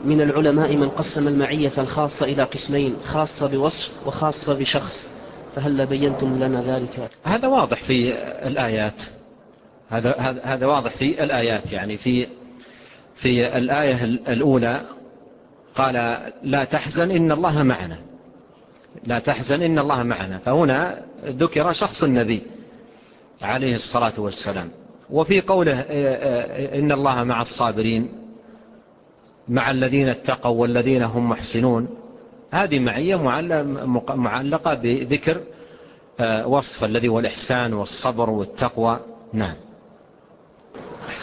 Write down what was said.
من العلماء من قسم المعية الخاصة إلى قسمين: خاصة بوصف وخاصة بشخص، فهل بينتم لنا ذلك؟ هذا واضح في الآيات. هذا واضح في الآيات. يعني في الآية الأولى قال لا تحزن إن الله معنا، لا تحزن إن الله معنا، فهنا ذكر شخص النبي عليه الصلاة والسلام. وفي قوله إن الله مع الصابرين، مع الذين اتقوا والذين هم محسنون، هذه معية معلقة بذكر وصف الذي هو الإحسان والصبر والتقوى. نعم.